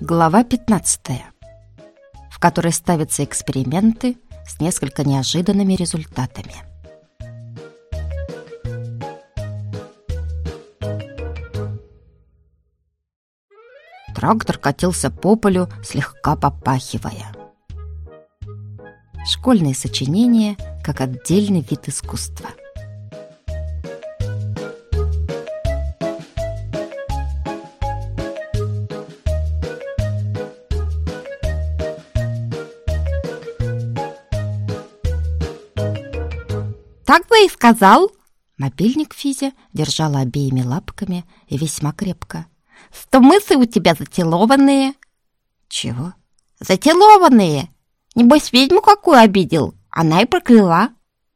Глава 15, в которой ставятся эксперименты с несколько неожиданными результатами. Трактор катился по полю, слегка попахивая. Школьные сочинения как отдельный вид искусства. Так бы и сказал. Мобильник Физя держала обеими лапками и весьма крепко. Что мысли у тебя зателованные. Чего? Зателованные. Небось, ведьму какую обидел, она и прокляла.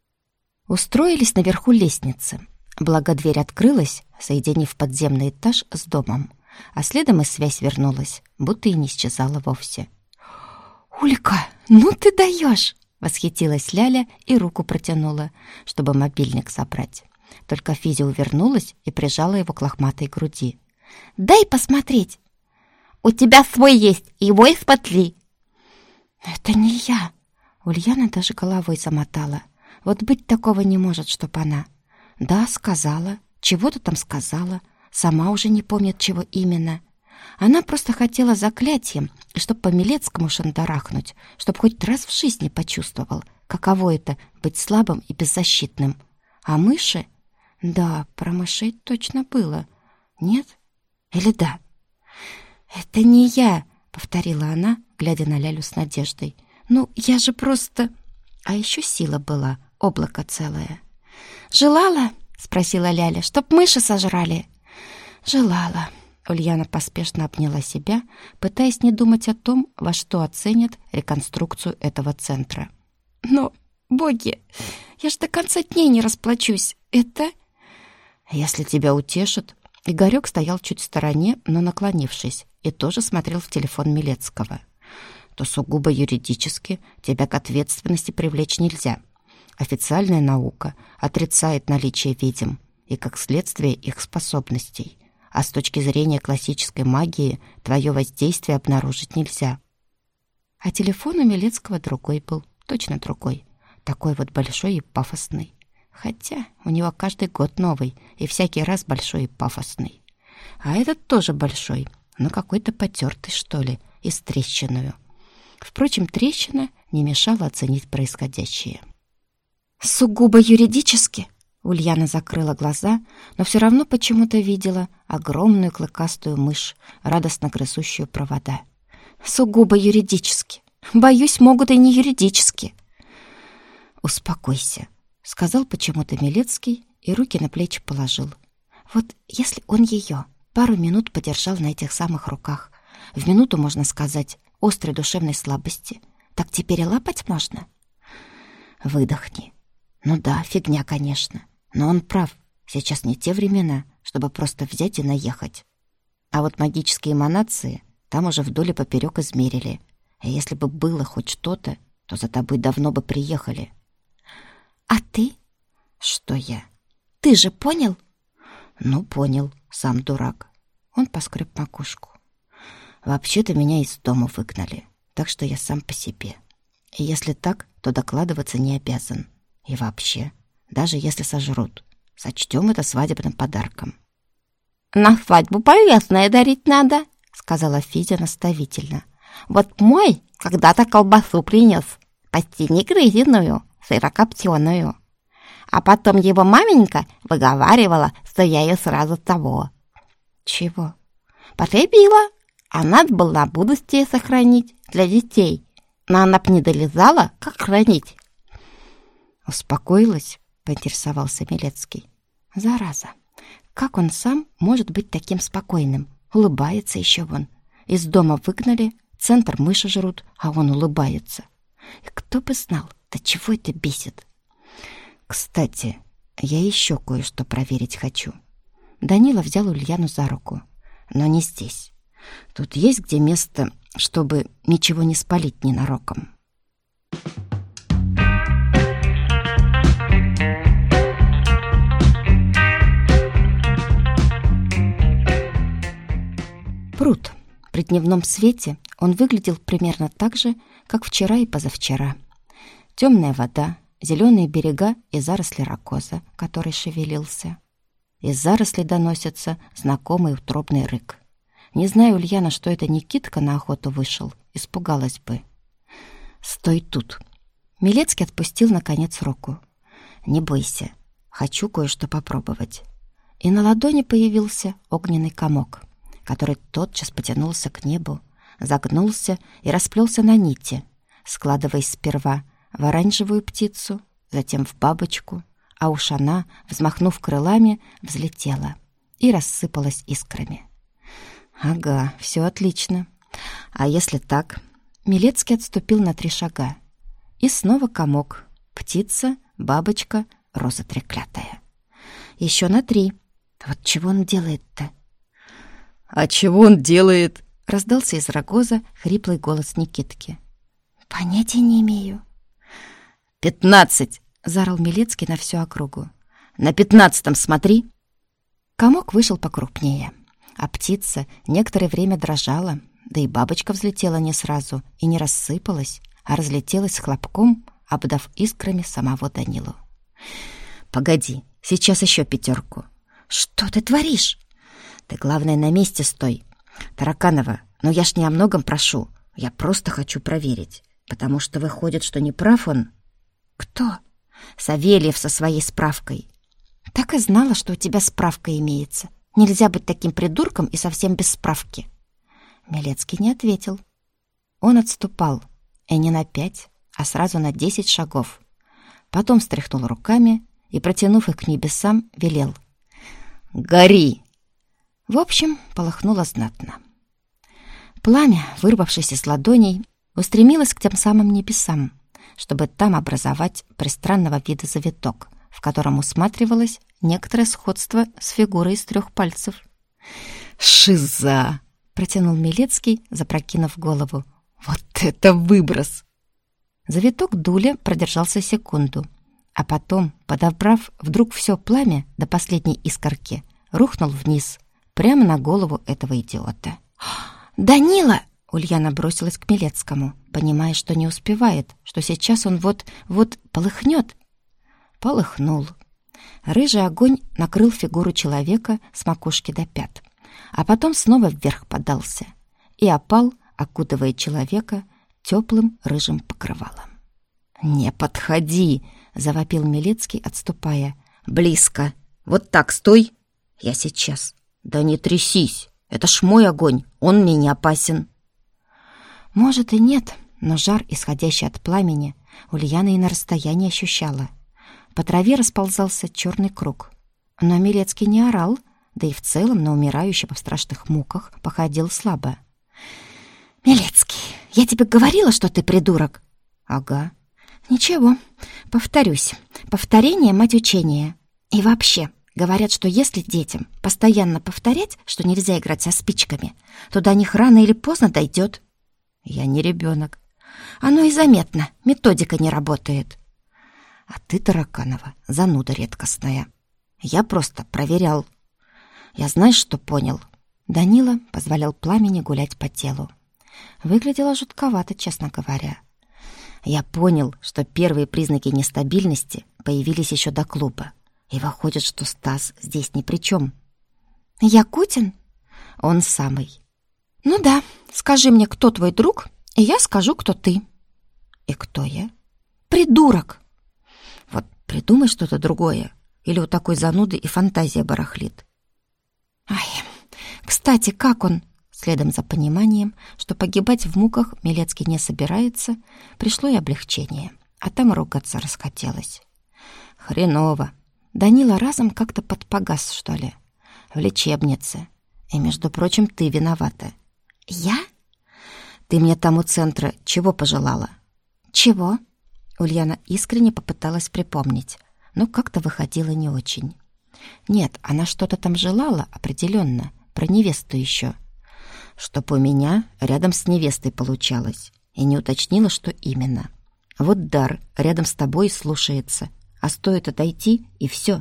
Устроились наверху лестницы. Благо дверь открылась, соединив подземный этаж с домом, а следом и связь вернулась, будто и не исчезала вовсе. «Улька, ну ты даешь!» — восхитилась Ляля и руку протянула, чтобы мобильник забрать. Только Физя увернулась и прижала его к лохматой груди. «Дай посмотреть!» «У тебя свой есть, его и спотли!» «Это не я!» Ульяна даже головой замотала. Вот быть такого не может, чтоб она. Да, сказала, чего-то там сказала, сама уже не помнит, чего именно. Она просто хотела заклятием, и чтоб по Милецкому шандарахнуть, чтоб хоть раз в жизни почувствовал, каково это — быть слабым и беззащитным. А мыши? Да, про мышей точно было. Нет? Или да? «Это не я!» — повторила она, глядя на Лялю с надеждой. «Ну, я же просто...» А еще сила была, облако целое. «Желала?» — спросила Ляля. «Чтоб мыши сожрали?» «Желала». Ульяна поспешно обняла себя, пытаясь не думать о том, во что оценят реконструкцию этого центра. «Но, боги, я ж до конца дней не расплачусь. Это...» «Если тебя утешат...» Игорек стоял чуть в стороне, но наклонившись, и тоже смотрел в телефон Милецкого. «То сугубо юридически тебя к ответственности привлечь нельзя. Официальная наука отрицает наличие ведьм и, как следствие, их способностей. А с точки зрения классической магии твое воздействие обнаружить нельзя». А телефон у Милецкого другой был, точно другой, такой вот большой и пафосный. Хотя у него каждый год новый, и всякий раз большой и пафосный. А этот тоже большой, но какой-то потертый, что ли, и с трещиною. Впрочем, трещина не мешала оценить происходящее. «Сугубо юридически?» Ульяна закрыла глаза, но все равно почему-то видела огромную клыкастую мышь, радостно грызущую провода. «Сугубо юридически. Боюсь, могут и не юридически». «Успокойся», — сказал почему-то Милецкий и руки на плечи положил. «Вот если он ее пару минут подержал на этих самых руках, в минуту, можно сказать, острой душевной слабости, так теперь и лапать можно?» «Выдохни. Ну да, фигня, конечно. Но он прав. Сейчас не те времена, чтобы просто взять и наехать. А вот магические эманации там уже вдоль и поперек измерили. А если бы было хоть что-то, то за тобой давно бы приехали». «А ты?» «Что я?» «Ты же понял?» «Ну, понял. Сам дурак». Он поскреб макушку. «Вообще-то меня из дома выгнали, так что я сам по себе. И если так, то докладываться не обязан. И вообще, даже если сожрут, сочтем это свадебным подарком». «На свадьбу полезное дарить надо», — сказала Физя наставительно. «Вот мой когда-то колбасу принес, почти не грызеную, сырокопченую. А потом его маменька выговаривала, что я ее сразу того». «Чего?» «Потребила. А надо было на будущее сохранить для детей. Но она б не долезала, как хранить». «Успокоилась?» — поинтересовался Милецкий. «Зараза! Как он сам может быть таким спокойным? Улыбается еще вон. Из дома выгнали, центр мыши жрут, а он улыбается. И кто бы знал, до чего это бесит. Кстати, я еще кое-что проверить хочу». Данила взял Ульяну за руку. «Но не здесь. Тут есть где место, чтобы ничего не спалить ненароком». Пруд. При дневном свете он выглядел примерно так же, как вчера и позавчера. Темная вода, зеленые берега и заросли ракоза, который шевелился. Из зарослей доносится знакомый утробный рык. Не знаю, Ульяна, что это Никитка на охоту вышел, испугалась бы. «Стой тут!» Милецкий отпустил, наконец, руку. «Не бойся, хочу кое-что попробовать». И на ладони появился огненный комок, который тотчас потянулся к небу, загнулся и расплелся на нити, складываясь сперва в оранжевую птицу, затем в бабочку, а уж она, взмахнув крылами, взлетела и рассыпалась искрами. «Ага, все отлично. А если так?» Милецкий отступил на 3 шага. И снова комок, птица, бабочка, роза треклятая. Еще на 3. Вот чего он делает-то? «А чего он делает?» — раздался из рогоза хриплый голос Никитки. «Понятия не имею». 15! — заорал Милецкий на всю округу. «На 15-м смотри!» Комок вышел покрупнее, а птица некоторое время дрожала, да и бабочка взлетела не сразу и не рассыпалась, а разлетелась с хлопком, обдав искрами самого Данилу. «Погоди, сейчас еще 5. «Что ты творишь?» «Ты, главное, на месте стой. Тараканова, ну я ж не о многом прошу. Я просто хочу проверить, потому что выходит, что не прав он». «Кто?» «Савельев со своей справкой». «Так и знала, что у тебя справка имеется. Нельзя быть таким придурком и совсем без справки». Милецкий не ответил. Он отступал, и не на 5, а сразу на 10 шагов. Потом встряхнул руками и, протянув их к небесам, велел: «Гори!» В общем, полыхнуло знатно. Пламя, вырвавшись из ладоней, устремилось к тем самым небесам, чтобы там образовать пристранного вида завиток, в котором усматривалось некоторое сходство с фигурой из 3 пальцев. «Шиза!» — протянул Милецкий, запрокинув голову. «Вот это выброс!» Завиток дуля продержался секунду, а потом, подобрав вдруг все пламя до последней искорки, рухнул вниз, прямо на голову этого идиота. «Данила!» — Ульяна бросилась к Милецкому, понимая, что не успевает, что сейчас он вот полыхнет. Полыхнул. Рыжий огонь накрыл фигуру человека с макушки до пят, а потом снова вверх подался и опал, окутывая человека теплым рыжим покрывалом. «Не подходи!» — завопил Милецкий, отступая. «Близко! Вот так стой!» «Я сейчас!» «Да не трясись! Это ж мой огонь, он мне не опасен!» Может и нет, но жар, исходящий от пламени, Ульяна и на расстоянии ощущала. По траве расползался черный круг. Но Милецкий не орал, да и в целом на умирающего в страшных муках походил слабо. «Милецкий, я тебе говорила, что ты придурок?» «Ага». «Ничего, повторюсь. Повторение — мать учения. И вообще, говорят, что если детям постоянно повторять, что нельзя играть со спичками, то до них рано или поздно дойдет». «Я не ребенок». «Оно и заметно, методика не работает». «А ты, Тараканова, зануда редкостная. Я просто проверял». «Я знаешь, что понял?» Данила позволял пламени гулять по телу. Выглядело жутковато, честно говоря. «Я понял, что первые признаки нестабильности появились еще до клуба. И выходит, что Стас здесь ни при чем». «Якутин?» «Он самый». «Ну да, скажи мне, кто твой друг, и я скажу, кто ты». «И кто я?» «Придурок». «Вот придумай что-то другое, или у такой зануды и фантазия барахлит». «Ай, кстати, как он?» Следом за пониманием, что погибать в муках Милецкий не собирается, пришло и облегчение, а там ругаться расхотелось. «Хреново. Данила разом как-то подпогас, что ли. В лечебнице. И, между прочим, ты виновата». «Я?» «Ты мне там у центра чего пожелала?» «Чего?» Ульяна искренне попыталась припомнить, но как-то выходила не очень. Нет, она что-то там желала определенно, про невесту еще. Чтоб у меня рядом с невестой получалось, и не уточнила, что именно. Вот дар рядом с тобой слушается, а стоит отойти, и все.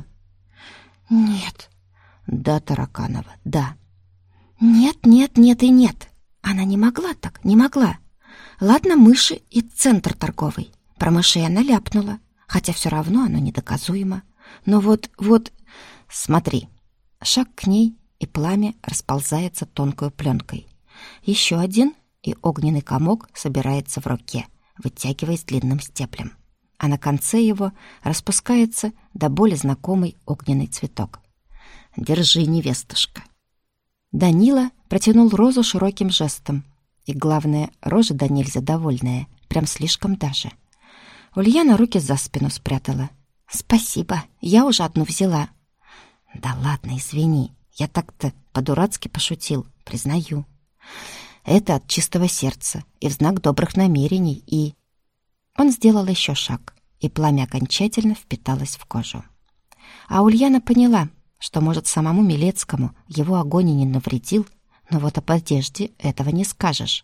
«Нет». «Да, Тараканова, да». «Нет, нет, нет и нет. Она не могла так, не могла. Ладно, мыши и центр торговый. Про мышей она ляпнула, хотя все равно оно недоказуемо. Но вот... Смотри. Шаг к ней, и пламя расползается тонкой пленкой. Еще один, и огненный комок собирается в руке, вытягиваясь длинным стеблем. А на конце его распускается до боли знакомый огненный цветок. «Держи, невестушка». Данила протянул розу широким жестом. И, главное, рожа да нельзя довольная, прям слишком даже. Ульяна руки за спину спрятала. «Спасибо, я уже одну взяла». «Да ладно, извини, я так-то по-дурацки пошутил, признаю. Это от чистого сердца и в знак добрых намерений, и...» Он сделал еще шаг, и пламя окончательно впиталось в кожу. А Ульяна поняла, что, может, самому Милецкому его огонь и не навредил, но вот об одежде этого не скажешь.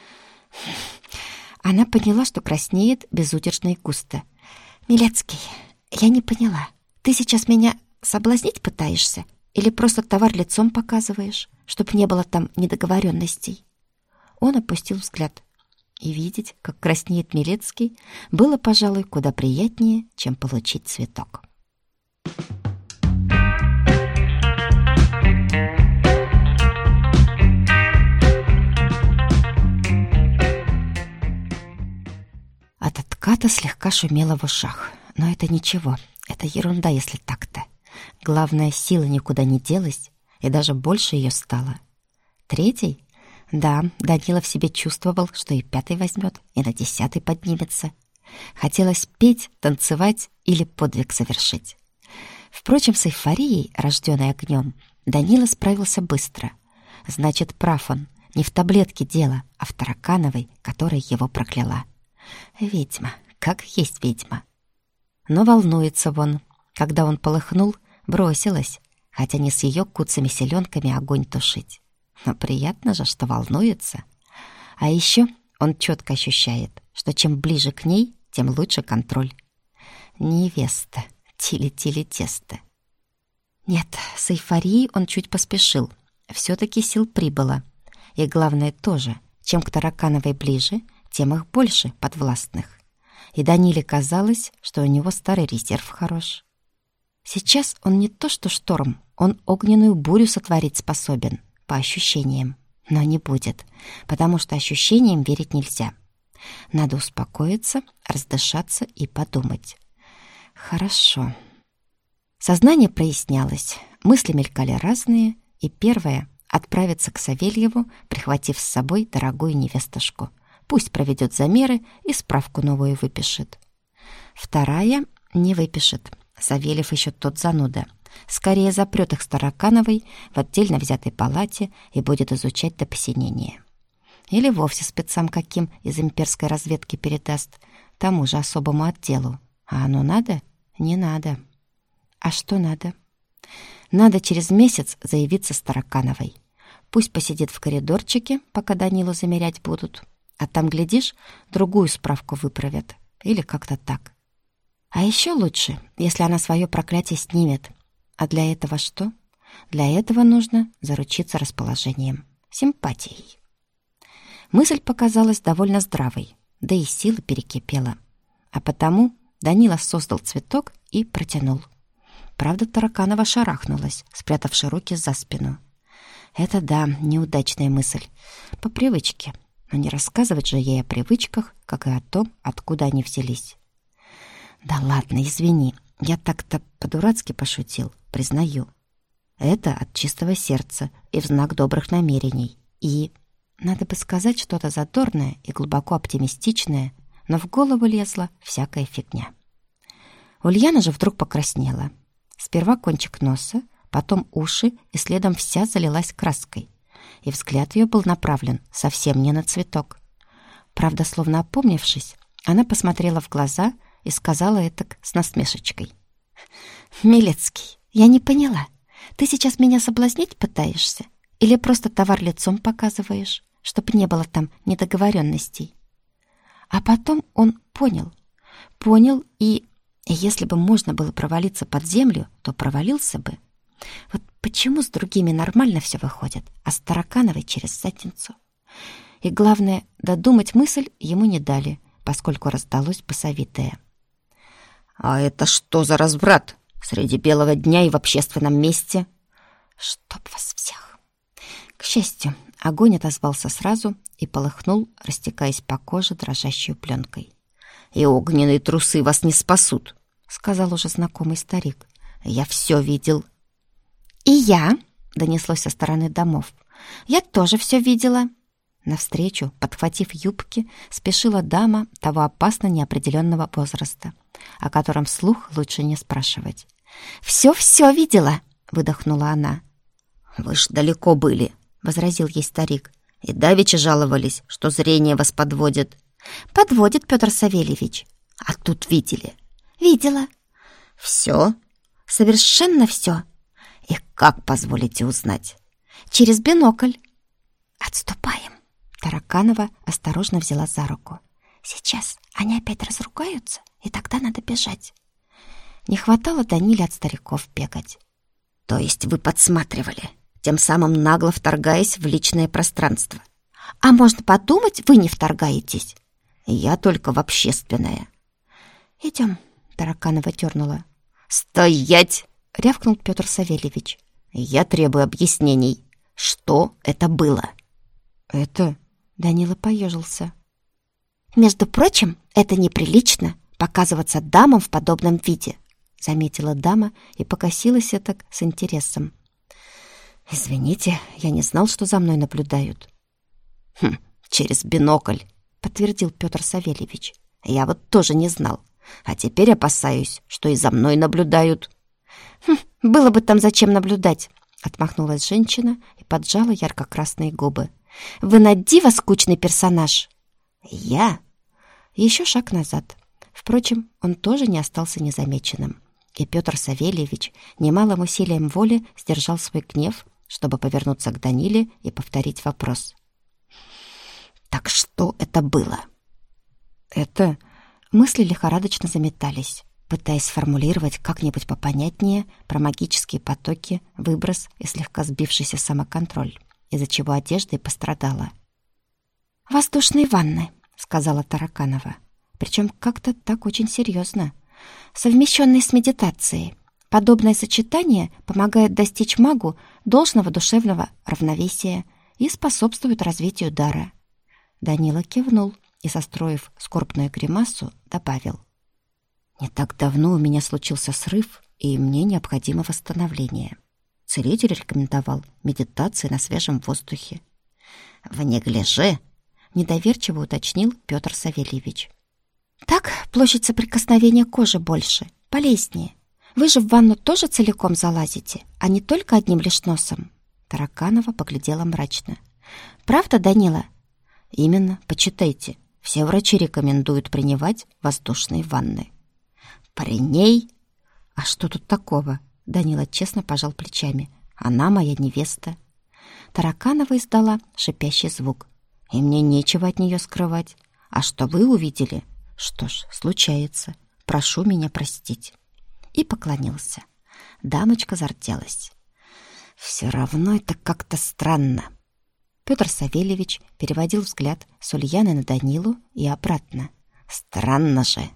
Она поняла, что краснеет безудержно и густо. «Милецкий, я не поняла, ты сейчас меня соблазнить пытаешься или просто товар лицом показываешь, чтобы не было там недоговоренностей?» Он опустил взгляд. И видеть, как краснеет Милецкий, было, пожалуй, куда приятнее, чем получить цветок. От отката слегка шумело в ушах. Но это ничего, это ерунда, если так-то. Главное, сила никуда не делась, и даже больше ее стало. Третий? Да, Данила в себе чувствовал, что и пятый возьмет, и на 10 поднимется. Хотелось петь, танцевать или подвиг совершить. Впрочем, с эйфорией, рожденной огнем, Данила справился быстро. Значит, прав он, не в таблетке дело, а в таракановой, которая его прокляла. Ведьма, как есть ведьма. Но волнуется вон. Когда он полыхнул, бросилась, хотя не с ее куцами-селенками огонь тушить. Но приятно же, что волнуется. А еще он четко ощущает, что чем ближе к ней, тем лучше контроль. Невеста, тили-тили-тесто. Нет, с эйфорией он чуть поспешил. Все-таки сил прибыло. И главное тоже, чем к таракановой ближе, тем их больше подвластных. И Даниле казалось, что у него старый резерв хорош. Сейчас он не то что шторм, он огненную бурю сотворить способен, по ощущениям. Но не будет, потому что ощущениям верить нельзя. Надо успокоиться, раздышаться и подумать. Хорошо. Сознание прояснялось, мысли мелькали разные, и первое — отправиться к Савельеву, прихватив с собой дорогую невестушку. Пусть проведет замеры и справку новую выпишет. Вторая — не выпишет. Савельев еще тот зануда. Скорее запрет их с Таракановой в отдельно взятой палате и будет изучать до посинения. Или вовсе спецам каким из имперской разведки передаст, тому же особому отделу. А оно надо? Не надо. А что надо? Надо через месяц заявиться с Таракановой. Пусть посидит в коридорчике, пока Данилу замерять будут. А там, глядишь, другую справку выправят. Или как-то так. А еще лучше, если она свое проклятие снимет. А для этого что? Для этого нужно заручиться расположением, симпатией. Мысль показалась довольно здравой, да и сила перекипела. А потому Данила создал цветок и протянул. Правда, Тараканова шарахнулась, спрятавши руки за спину. Это да, неудачная мысль. По привычке. Но не рассказывать же ей о привычках, как и о том, откуда они взялись. Да ладно, извини, я так-то по-дурацки пошутил, признаю. Это от чистого сердца и в знак добрых намерений. И надо бы сказать что-то задорное и глубоко оптимистичное, но в голову лезла всякая фигня. Ульяна же вдруг покраснела. Сперва кончик носа, потом уши, и следом вся залилась краской. И взгляд ее был направлен совсем не на цветок. Правда, словно опомнившись, она посмотрела в глаза и сказала этак с насмешечкой. «Милецкий, я не поняла, ты сейчас меня соблазнить пытаешься или просто товар лицом показываешь, чтобы не было там недоговоренностей?» А потом он понял, и если бы можно было провалиться под землю, то провалился бы. Вот почему с другими нормально все выходит, а с Таракановой через задницу? И главное, додумать мысль ему не дали, поскольку раздалось басовитое: «А это что за разврат? Среди белого дня и в общественном месте?» «Чтоб вас всех!» К счастью, огонь отозвался сразу и полыхнул, растекаясь по коже дрожащей пленкой. «И огненные трусы вас не спасут», — сказал уже знакомый старик. «Я все видел». «И я», — донеслось со стороны домов, — «я тоже все видела». Навстречу, подхватив юбки, спешила дама того опасно неопределенного возраста, о котором вслух лучше не спрашивать. «Все-все видела», — выдохнула она. «Вы ж далеко были», — возразил ей старик. «И давеча жаловались, что зрение вас подводит». «Подводит, Петр Савельевич». «А тут видели?» «Видела». «Все?» «Совершенно все». «И как, позволите узнать?» «Через бинокль». «Отступаем». Тараканова осторожно взяла за руку. «Сейчас они опять разругаются, и тогда надо бежать». Не хватало Даниле от стариков бегать. «То есть вы подсматривали, тем самым нагло вторгаясь в личное пространство?» «А можно подумать, вы не вторгаетесь». «Я только в общественное». «Идем», — Тараканова дернула. «Стоять!» — рявкнул Петр Савельевич. «Я требую объяснений. Что это было?» «Это...» — Данила поежился. «Между прочим, это неприлично показываться дамам в подобном виде», — заметила дама и покосилась этак с интересом. «Извините, я не знал, что за мной наблюдают». «Через бинокль», — подтвердил Петр Савельевич. «Я вот тоже не знал. А теперь опасаюсь, что и за мной наблюдают». «Было бы там зачем наблюдать», — отмахнулась женщина и поджала ярко-красные губы. «Вы на диво скучный персонаж». «Я?» Еще шаг назад. Впрочем, он тоже не остался незамеченным. И Петр Савельевич немалым усилием воли сдержал свой гнев, чтобы повернуться к Даниле и повторить вопрос. «Так что это было?» «Это...» Мысли лихорадочно заметались, пытаясь сформулировать как-нибудь попонятнее про магические потоки, выброс и слегка сбившийся самоконтроль, из-за чего одежда и пострадала. «Воздушные ванны», — сказала Тараканова, причем как-то так очень серьезно, совмещенные с медитацией. Подобное сочетание помогает достичь магу должного душевного равновесия и способствует развитию дара. Данила кивнул и, состроив скорбную гримасу, добавил: «Не так давно у меня случился срыв, и мне необходимо восстановление. Целитель рекомендовал медитации на свежем воздухе». «В неглиже?» — недоверчиво уточнил Петр Савельевич. «Так площадь соприкосновения кожи больше, полезнее. Вы же в ванну тоже целиком залазите, а не только одним лишь носом». Тараканова поглядела мрачно. «Правда, Данила?» «Именно, почитайте. Все врачи рекомендуют принимать воздушные ванны». «При ней?» «А что тут такого?» Данила честно пожал плечами. «Она моя невеста». Тараканова издала шипящий звук. «И мне нечего от нее скрывать. А что вы увидели? Что ж, случается. Прошу меня простить». И поклонился. Дамочка зарделась. «Все равно это как-то странно». Петр Савельевич переводил взгляд с Ульяны на Данилу и обратно. «Странно же!»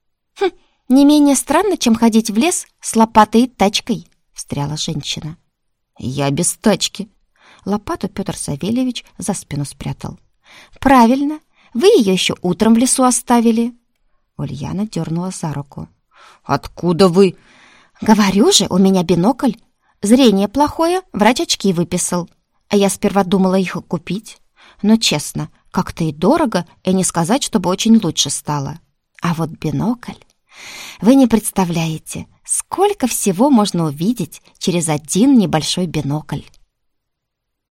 «Не менее странно, чем ходить в лес с лопатой и тачкой», — встряла женщина. «Я без тачки». Лопату Петр Савельевич за спину спрятал. «Правильно, вы ее еще утром в лесу оставили». Ульяна дернула за руку. «Откуда вы?» «Говорю же, у меня бинокль. Зрение плохое, врач очки выписал. А я сперва думала их купить. Но, честно, как-то и дорого, и не сказать, чтобы очень лучше стало. А вот бинокль... Вы не представляете, сколько всего можно увидеть через один небольшой бинокль».